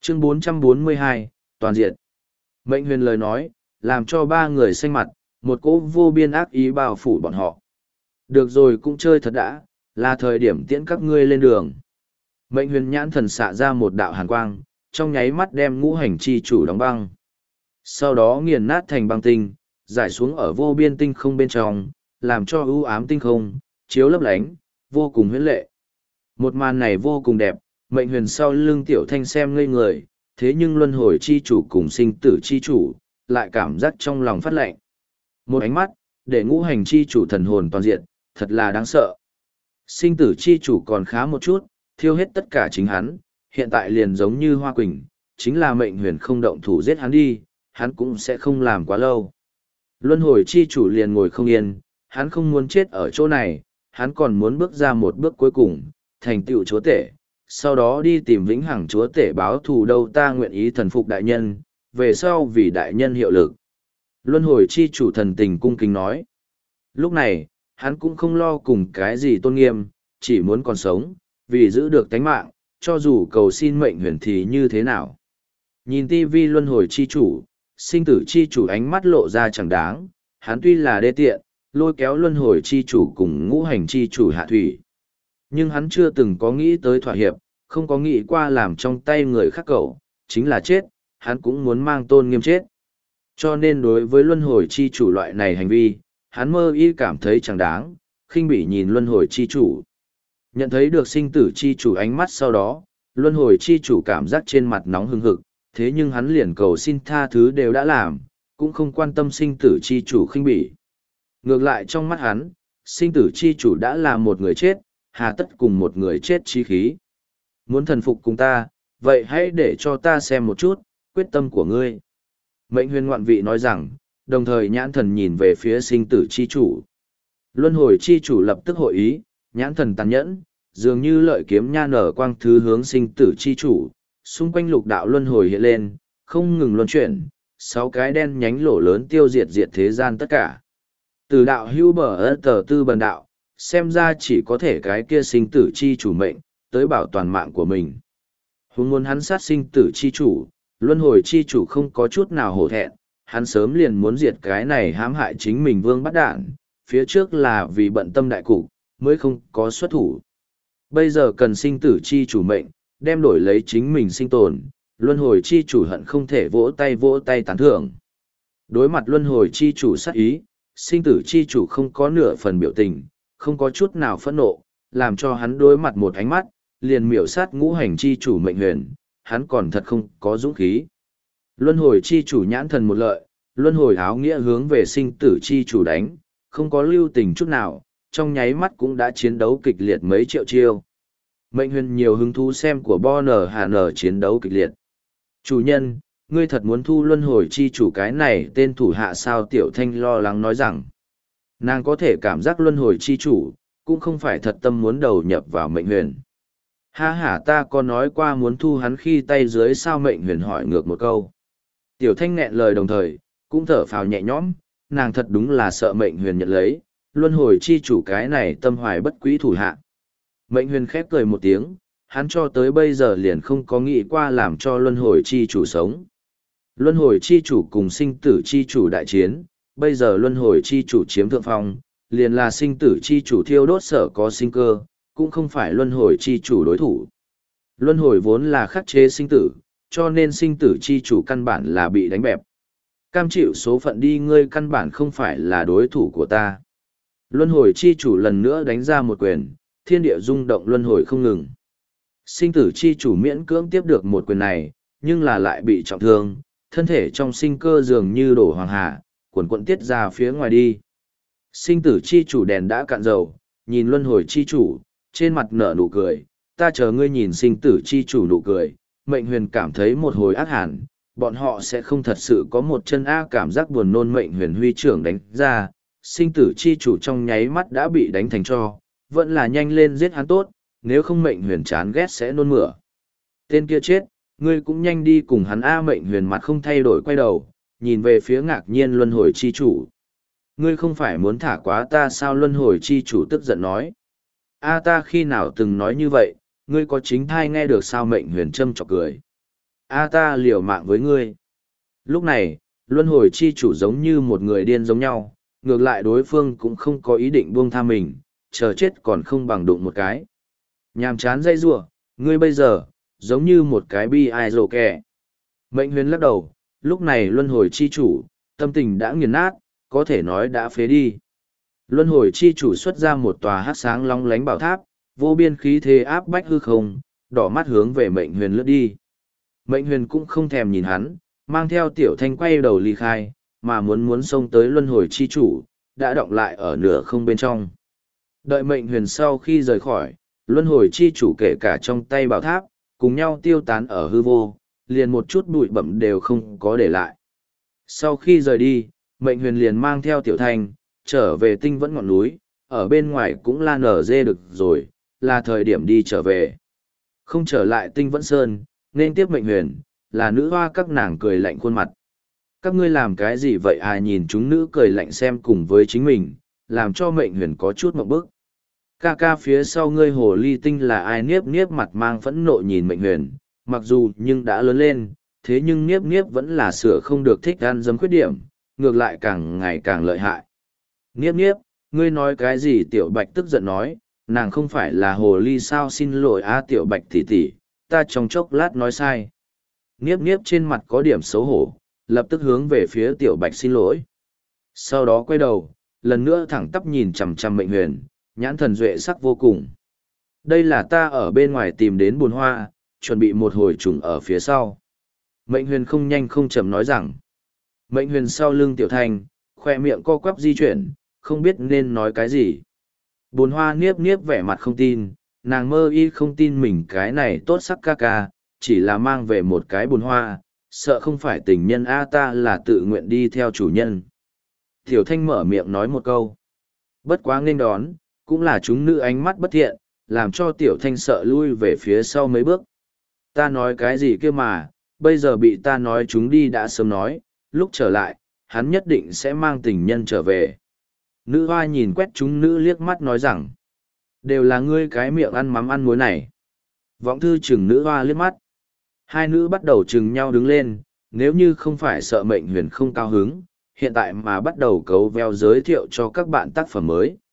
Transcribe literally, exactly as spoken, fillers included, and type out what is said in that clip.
Chương bốn trăm bốn mươi hai, toàn diện. Mệnh huyền lời nói, làm cho ba người xanh mặt, một cỗ vô biên ác ý bao phủ bọn họ. Được rồi, cũng chơi thật đã, là thời điểm tiễn các ngươi lên đường. Mệnh huyền nhãn thần xạ ra một đạo hàn quang, trong nháy mắt đem ngũ hành chi chủ đóng băng. Sau đó nghiền nát thành băng tinh, giải xuống ở vô biên tinh không bên trong, làm cho ưu ám tinh không, chiếu lấp lánh, vô cùng huyễn lệ. Một màn này vô cùng đẹp, mệnh huyền sau lưng tiểu thanh xem ngây người, thế nhưng luân hồi chi chủ cùng sinh tử chi chủ, lại cảm giác trong lòng phát lạnh. Một ánh mắt, để ngũ hành chi chủ thần hồn toàn diện, thật là đáng sợ. Sinh tử chi chủ còn khá một chút, thiêu hết tất cả chính hắn, hiện tại liền giống như Hoa Quỳnh, chính là mệnh huyền không động thủ giết hắn đi, hắn cũng sẽ không làm quá lâu. Luân hồi chi chủ liền ngồi không yên, hắn không muốn chết ở chỗ này, hắn còn muốn bước ra một bước cuối cùng, thành tựu chúa tể, sau đó đi tìm vĩnh hằng chúa tể báo thù đâu, ta nguyện ý thần phục đại nhân, về sau vì đại nhân hiệu lực. Luân hồi chi chủ thần tình cung kính nói. Lúc này, hắn cũng không lo cùng cái gì tôn nghiêm, chỉ muốn còn sống, vì giữ được tánh mạng, cho dù cầu xin mệnh huyền thì như thế nào. Nhìn tivi luân hồi chi chủ, sinh tử chi chủ ánh mắt lộ ra chẳng đáng, hắn tuy là đê tiện, lôi kéo luân hồi chi chủ cùng ngũ hành chi chủ hạ thủy. Nhưng hắn chưa từng có nghĩ tới thỏa hiệp, không có nghĩ qua làm trong tay người khác cậu, chính là chết, hắn cũng muốn mang tôn nghiêm chết. Cho nên đối với luân hồi chi chủ loại này hành vi, hắn mơ y cảm thấy chẳng đáng, khinh bỉ nhìn luân hồi chi chủ. Nhận thấy được sinh tử chi chủ ánh mắt sau đó, luân hồi chi chủ cảm giác trên mặt nóng hừng hực, thế nhưng hắn liền cầu xin tha thứ đều đã làm, cũng không quan tâm sinh tử chi chủ khinh bỉ. Ngược lại trong mắt hắn, sinh tử chi chủ đã là một người chết, hà tất cùng một người chết chi khí. Muốn thần phục cùng ta, vậy hãy để cho ta xem một chút, quyết tâm của ngươi. Mệnh huyền ngoạn vị nói rằng, đồng thời nhãn thần nhìn về phía sinh tử chi chủ. Luân hồi chi chủ lập tức hội ý, nhãn thần tàn nhẫn, dường như lợi kiếm nha nở quang thứ hướng sinh tử chi chủ, xung quanh lục đạo luân hồi hiện lên, không ngừng luân chuyển, sáu cái đen nhánh lỗ lớn tiêu diệt diệt thế gian tất cả. Từ đạo hưu bờ ơ tờ tư bần đạo, xem ra chỉ có thể cái kia sinh tử chi chủ mệnh, tới bảo toàn mạng của mình. Huống muốn hắn sát sinh tử chi chủ, luân hồi chi chủ không có chút nào hổ thẹn, hắn sớm liền muốn diệt cái này hãm hại chính mình vương bắt đạn, phía trước là vì bận tâm đại cục, mới không có xuất thủ. Bây giờ cần sinh tử chi chủ mệnh, đem đổi lấy chính mình sinh tồn, luân hồi chi chủ hận không thể vỗ tay vỗ tay tán thưởng. Đối mặt luân hồi chi chủ sát ý, sinh tử chi chủ không có nửa phần biểu tình, không có chút nào phẫn nộ, làm cho hắn đối mặt một ánh mắt, liền miểu sát ngũ hành chi chủ mệnh huyền, hắn còn thật không có dũng khí. Luân hồi chi chủ nhãn thần một lợi, luân hồi áo nghĩa hướng về sinh tử chi chủ đánh, không có lưu tình chút nào, trong nháy mắt cũng đã chiến đấu kịch liệt mấy triệu chiêu. Mệnh huyền nhiều hứng thú xem của Bo N Hà N chiến đấu kịch liệt. Chủ nhân, ngươi thật muốn thu luân hồi chi chủ cái này tên thủ hạ sao? Tiểu Thanh lo lắng nói rằng, nàng có thể cảm giác luân hồi chi chủ, cũng không phải thật tâm muốn đầu nhập vào mệnh huyền. Ha ha, ta có nói qua muốn thu hắn khi tay dưới sao? Mệnh huyền hỏi ngược một câu. Tiểu Thanh nghẹn lời đồng thời, cũng thở phào nhẹ nhõm, nàng thật đúng là sợ mệnh huyền nhận lấy, luân hồi chi chủ cái này tâm hoài bất quý thủ hạ. Mệnh huyền khép cười một tiếng, hắn cho tới bây giờ liền không có nghĩ qua làm cho luân hồi chi chủ sống. Luân hồi chi chủ cùng sinh tử chi chủ đại chiến, bây giờ luân hồi chi chủ chiếm thượng phong, liền là sinh tử chi chủ thiêu đốt sở có sinh cơ, cũng không phải luân hồi chi chủ đối thủ. Luân hồi vốn là khắc chế sinh tử, cho nên sinh tử chi chủ căn bản là bị đánh bẹp. Cam chịu số phận đi, ngươi căn bản không phải là đối thủ của ta. Luân hồi chi chủ lần nữa đánh ra một quyền, thiên địa rung động luân hồi không ngừng. Sinh tử chi chủ miễn cưỡng tiếp được một quyền này, nhưng là lại bị trọng thương, thân thể trong sinh cơ dường như đổ hoàng hà, cuộn cuộn tiết ra phía ngoài đi. Sinh tử chi chủ đèn đã cạn dầu, nhìn luân hồi chi chủ, trên mặt nở nụ cười, ta chờ ngươi nhìn sinh tử chi chủ nụ cười. Mệnh huyền cảm thấy một hồi ác hẳn, bọn họ sẽ không thật sự có một chân a cảm giác buồn nôn. Mệnh huyền huy trưởng đánh ra, sinh tử chi chủ trong nháy mắt đã bị đánh thành tro, vẫn là nhanh lên giết hắn tốt, nếu không mệnh huyền chán ghét sẽ nôn mửa. Tên kia chết, ngươi cũng nhanh đi cùng hắn a. Mệnh huyền mặt không thay đổi quay đầu, nhìn về phía ngạc nhiên luân hồi chi chủ. Ngươi không phải muốn thả quá ta sao? Luân hồi chi chủ tức giận nói. A ta khi nào từng nói như vậy, ngươi có chính thai nghe được sao? Mệnh huyền châm chọc cười. A ta liều mạng với ngươi. Lúc này, luân hồi chi chủ giống như một người điên giống nhau, ngược lại đối phương cũng không có ý định buông tha mình, chờ chết còn không bằng đụng một cái. Nhàm chán dây rủa, ngươi bây giờ, giống như một cái bi ai rồ kẻ. Mệnh huyền lắc đầu, lúc này luân hồi chi chủ, tâm tình đã nghiền nát, có thể nói đã phế đi. Luân hồi chi chủ xuất ra một tòa hát sáng long lánh bảo tháp, vô biên khí thế áp bách hư không, đỏ mắt hướng về mệnh huyền lướt đi. Mệnh huyền cũng không thèm nhìn hắn, mang theo tiểu thanh quay đầu ly khai, mà muốn muốn xông tới luân hồi chi chủ, đã động lại ở nửa không bên trong. Đợi mệnh huyền sau khi rời khỏi, luân hồi chi chủ kể cả trong tay bảo tháp, cùng nhau tiêu tán ở hư vô, liền một chút bụi bẩm đều không có để lại. Sau khi rời đi, mệnh huyền liền mang theo tiểu thanh, trở về tinh vẫn ngọn núi, ở bên ngoài cũng la nở dê được rồi, là thời điểm đi trở về. Không trở lại tinh vẫn sơn, nên tiếp mệnh huyền, là nữ hoa các nàng cười lạnh khuôn mặt. Các ngươi làm cái gì vậy à, nhìn chúng nữ cười lạnh xem cùng với chính mình, làm cho mệnh huyền có chút mộng bức. Ca ca phía sau ngươi hồ ly tinh là ai, niếp niếp mặt mang phẫn nộ nhìn mệnh huyền, mặc dù nhưng đã lớn lên, thế nhưng niếp niếp vẫn là sửa không được thích ăn dấm khuyết điểm, ngược lại càng ngày càng lợi hại. Niếp niếp, ngươi nói cái gì? Tiểu bạch tức giận nói, nàng không phải là hồ ly sao, xin lỗi a tiểu bạch tỷ tỷ, ta trong chốc lát nói sai. Niếp niếp trên mặt có điểm xấu hổ, lập tức hướng về phía tiểu bạch xin lỗi. Sau đó quay đầu, lần nữa thẳng tắp nhìn chằm chằm mệnh huyền, nhãn thần duệ sắc vô cùng. Đây là ta ở bên ngoài tìm đến bùn hoa, chuẩn bị một hồi trùng ở phía sau. Mệnh huyền không nhanh không chậm nói rằng. Mệnh huyền sau lưng tiểu thanh, khoe miệng co quắp di chuyển, không biết nên nói cái gì. Bùn hoa niếp niếp vẻ mặt không tin, nàng mơ y không tin mình cái này tốt sắc ca ca, chỉ là mang về một cái bùn hoa, sợ không phải tình nhân a, ta là tự nguyện đi theo chủ nhân. Tiểu thanh mở miệng nói một câu. Bất quá nghênh đón, cũng là chúng nữ ánh mắt bất thiện, làm cho tiểu thanh sợ lui về phía sau mấy bước. Ta nói cái gì kia mà, bây giờ bị ta nói chúng đi đã sớm nói, lúc trở lại, hắn nhất định sẽ mang tình nhân trở về. Nữ hoa nhìn quét chúng nữ liếc mắt nói rằng, đều là ngươi cái miệng ăn mắm ăn muối này. Võng thư chừng nữ hoa liếc mắt. Hai nữ bắt đầu chừng nhau đứng lên, nếu như không phải sợ mệnh huyền không cao hứng, hiện tại mà bắt đầu cấu veo giới thiệu cho các bạn tác phẩm mới.